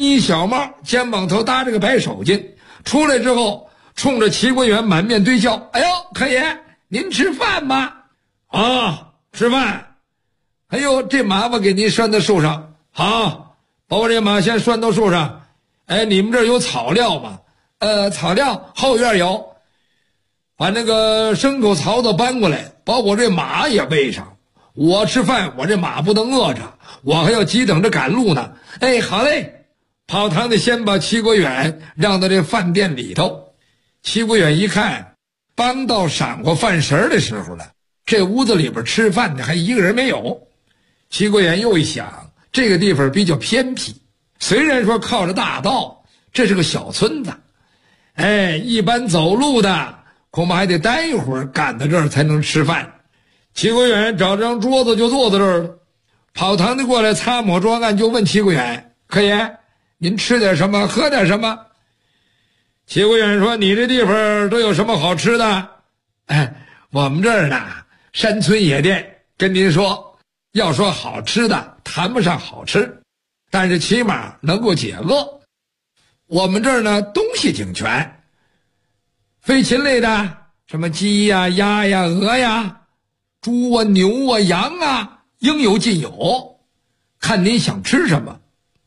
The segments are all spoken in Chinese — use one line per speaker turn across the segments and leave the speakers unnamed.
呢小帽，肩膀头搭着个白手巾，出来之后冲着齐国远满面堆笑：“哎呦，可爷，您吃饭吗？”“啊，吃饭。”“哎呦，这马我给您拴到树上。”“好，把我这马先拴到树上。”“哎，你们这儿有草料吗？”“草料后院有。”“把那个牲口槽子搬过来，把我这马也喂上。我吃饭，我这马不能饿着，我还要急等着赶路呢。”“哎，好嘞。”跑堂的先把齐国远让到这饭店里头。齐国远一看，帮到晌午饭食的时候了，这屋子里边吃饭的还一个人没有。齐国远又一想，这个地方比较偏僻，虽然说靠着大道，这是个小村子，一般走路的恐怕还得待一会儿赶到这儿才能吃饭。齐国远找张桌子就坐在这儿了。跑堂的过来擦抹桌案，就问齐国远：“可爷，您吃点什么，喝点什么？”齐国远说：“你这地方都有什么好吃的？”“我们这儿呢，山村野店，跟您说，要说好吃的谈不上好吃，但是起码能够解饿。我们这儿呢，东西挺全，飞禽类的，什么鸡呀、鸭呀、鹅呀、猪啊、牛啊、羊啊，应有尽有，看您想吃什么。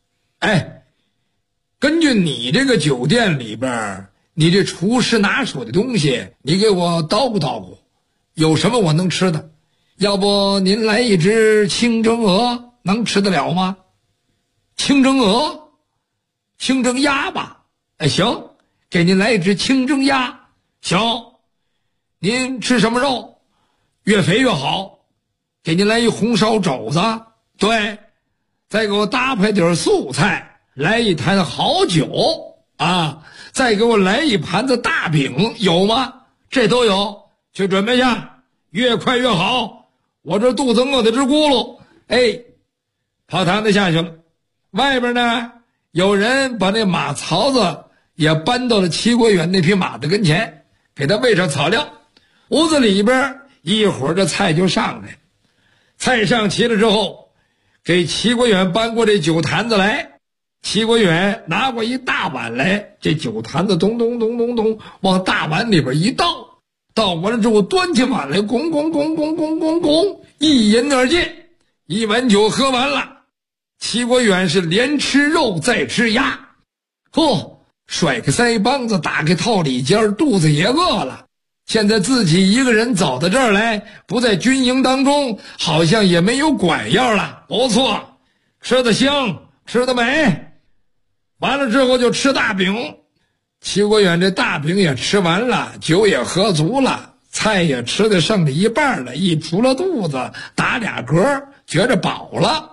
根据你这个酒店里边，你这厨师拿手的东西，你给我叨咕叨咕，有什么我能吃的？要不您来一只清蒸鹅，能吃得了吗？”“清蒸鹅，清蒸鸭吧。”“行，给您来一只清蒸鸭。”“行。”“您吃什么肉？越肥越好。”“给您来一红烧肘子。”“对。”“再给我搭配点素菜，来一坛好酒啊！再给我来一盘子大饼，有吗？”“这都有。”“去准备下，越快越好，我这肚子饿得直咕噜。”跑堂的下去了。外边呢，有人把那马槽子也搬到了齐国远那匹马的跟前，给他喂上草料。屋子里边一会儿这菜就上来，菜上齐了之后，给齐国远搬过这酒坛子来。齐国远拿过一大碗来，这酒坛子咚咚咚咚咚往大碗里边一倒，倒完了之后端起碗来，咣咣咣咣咣咣咣，一饮而尽，一碗酒喝完了。齐国远是连吃肉再吃鸭，甩开腮帮子，打开套里间，肚子也饿了。现在自己一个人走到这儿来，不在军营当中，好像也没有管样了。不错，吃得香，吃得美。完了之后就吃大饼。齐国远这大饼也吃完了，酒也喝足了，菜也吃得剩了一半了，一除了肚子打俩嗝，觉着饱了。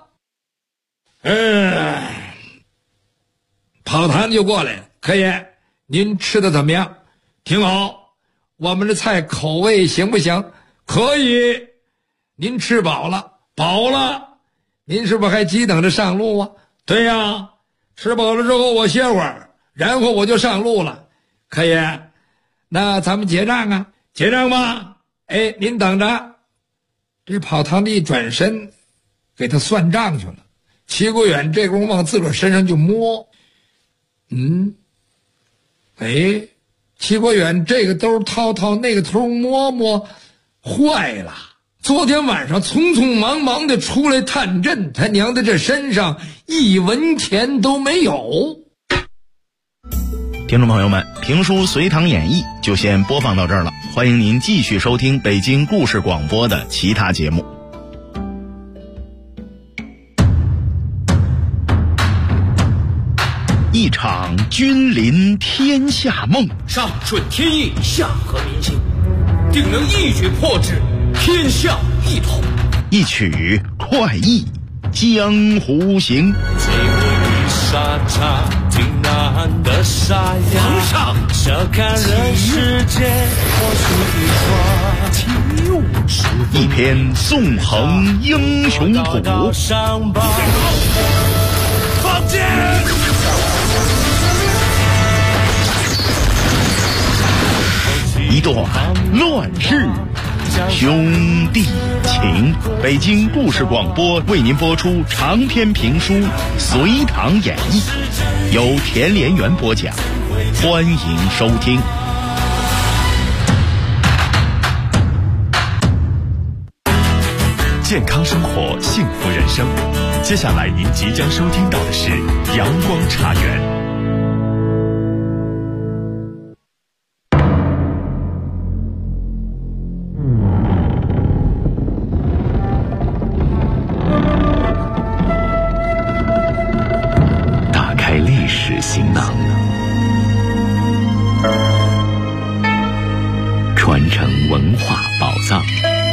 跑堂就过来了：“可爷，您吃的怎么样？”“挺好。”“我们这菜口味行不行？”“可以。”“您吃饱了？”“饱了。”“您是不是还急等着上路啊？”“对呀，吃饱了之后我歇会儿，然后我就上路了。”“可爷，那咱们结账啊？”“结账吧。”“您等着。”这跑堂的一转身，给他算账去了。齐国远这功夫往自个儿身上就摸，齐国远这个兜掏掏，那个头摸摸，坏了！昨天晚上匆匆忙忙的出来探阵，他娘的这身上一文钱都没有。
听众朋友们，评书《隋唐演义》就先播放到这儿了，欢迎您继续收听北京故事广播的其他节目。一场君临天下梦，
上顺天意，下合民心，定能一举破之，天下一统。
一曲快意江湖行。
这回沙场挺难的沙呀，
皇上
小看人世间或许一花，
一篇纵横英雄谱，
上报
放箭。
一段乱世兄弟情。北京故事广播为您播出长篇评书《隋唐演义》，由田连元播讲，欢迎收听。
健康生活，幸福人生。接下来您即将收听到的是阳光茶园。打开历史行囊，传承文化宝藏。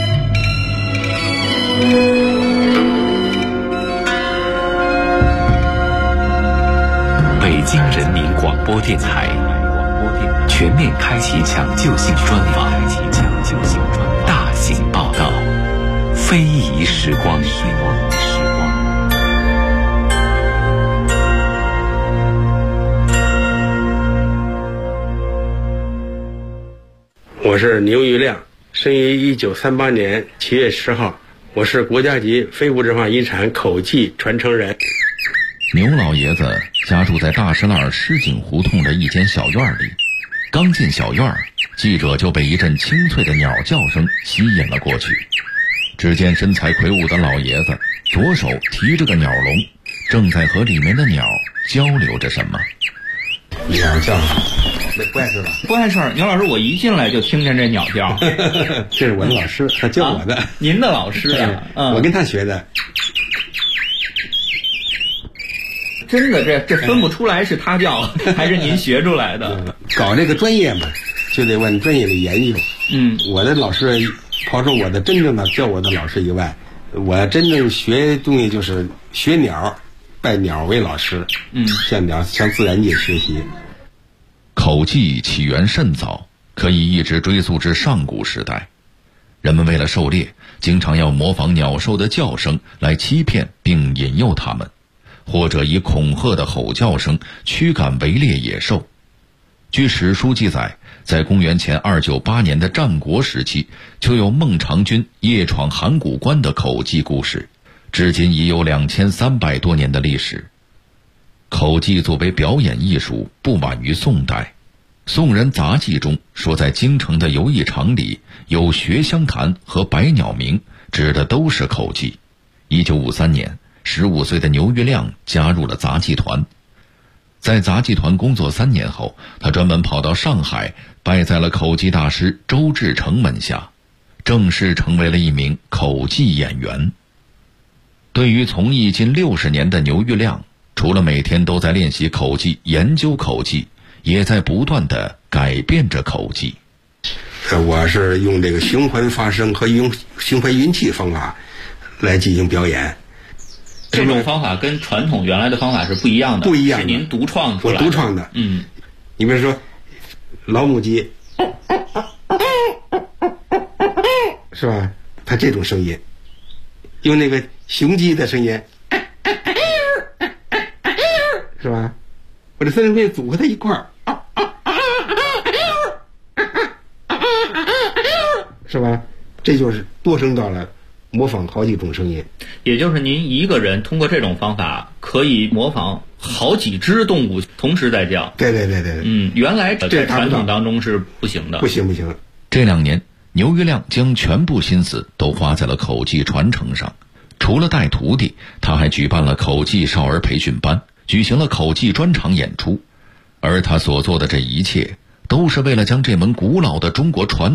北京人民广播电台全面开启抢救性专访，大型报道，非遗时光。
我是牛玉亮，生于1938年7月10号，我是国家级非物质文化遗产口技传承人。
牛老爷子家住在大石栏石井胡同的一间小院里，刚进小院，记者就被一阵清脆的鸟叫声吸引了过去。只见身材魁梧的老爷子左手提着个鸟笼，正在和里面的鸟交流着什么。
鸟叫，不碍事吧？
不碍事。牛老师，我一进来就听见这鸟叫。
这是我的老师，他教我的。
您的老师啊？
我跟他学的。
真的，这分不出来是他叫还是您学出来的。
搞这个专业嘛，就得问专业的研究。我的老师，抛出我的真正的教我的老师以外，我真正学东西就是学鸟，拜鸟为老师。向自然界学习。
口技起源甚早，可以一直追溯至上古时代。人们为了狩猎，经常要模仿鸟兽的叫声来欺骗并引诱它们，或者以恐吓的吼叫声驱赶围猎野兽。据史书记载，在公元前298年的战国时期，就有孟尝君夜闯函谷关的口技故事，至今已有2300多年的历史。口技作为表演艺术，不晚于宋代。宋人杂记中说，在京城的游艺场里有学香坛和百鸟鸣，指的都是口技。1953年，15岁的牛玉亮加入了杂技团。在杂技团工作3年后，他专门跑到上海，拜在了口技大师周志成门下，正式成为了一名口技演员。对于从艺近60年的牛玉亮，除了每天都在练习口技、研究口技，也在不断地改变着口技。
我是用这个循环发声和用循环运气方法来进行表演。
这种方法跟传统原来的方法是不一样的，
不一样的，
是您独创出来的。
我独创的。你比如说老母鸡，是吧？它这种声音，用那个雄鸡的声音，是吧？我这3种声音组合在一块儿，是吧？这就是多声道了，模仿好几种声音。
也就是您一个人通过这种方法可以模仿好几只动物同时在叫。
对。
原来在传统当中是不行的。
不行。
这2年，牛玉亮将全部心思都花在了口技传承上。除了带徒弟，他还举办了口技少儿培训班，举行了口技专场演出。而他所做的这一切，都是为了将这门古老的中国传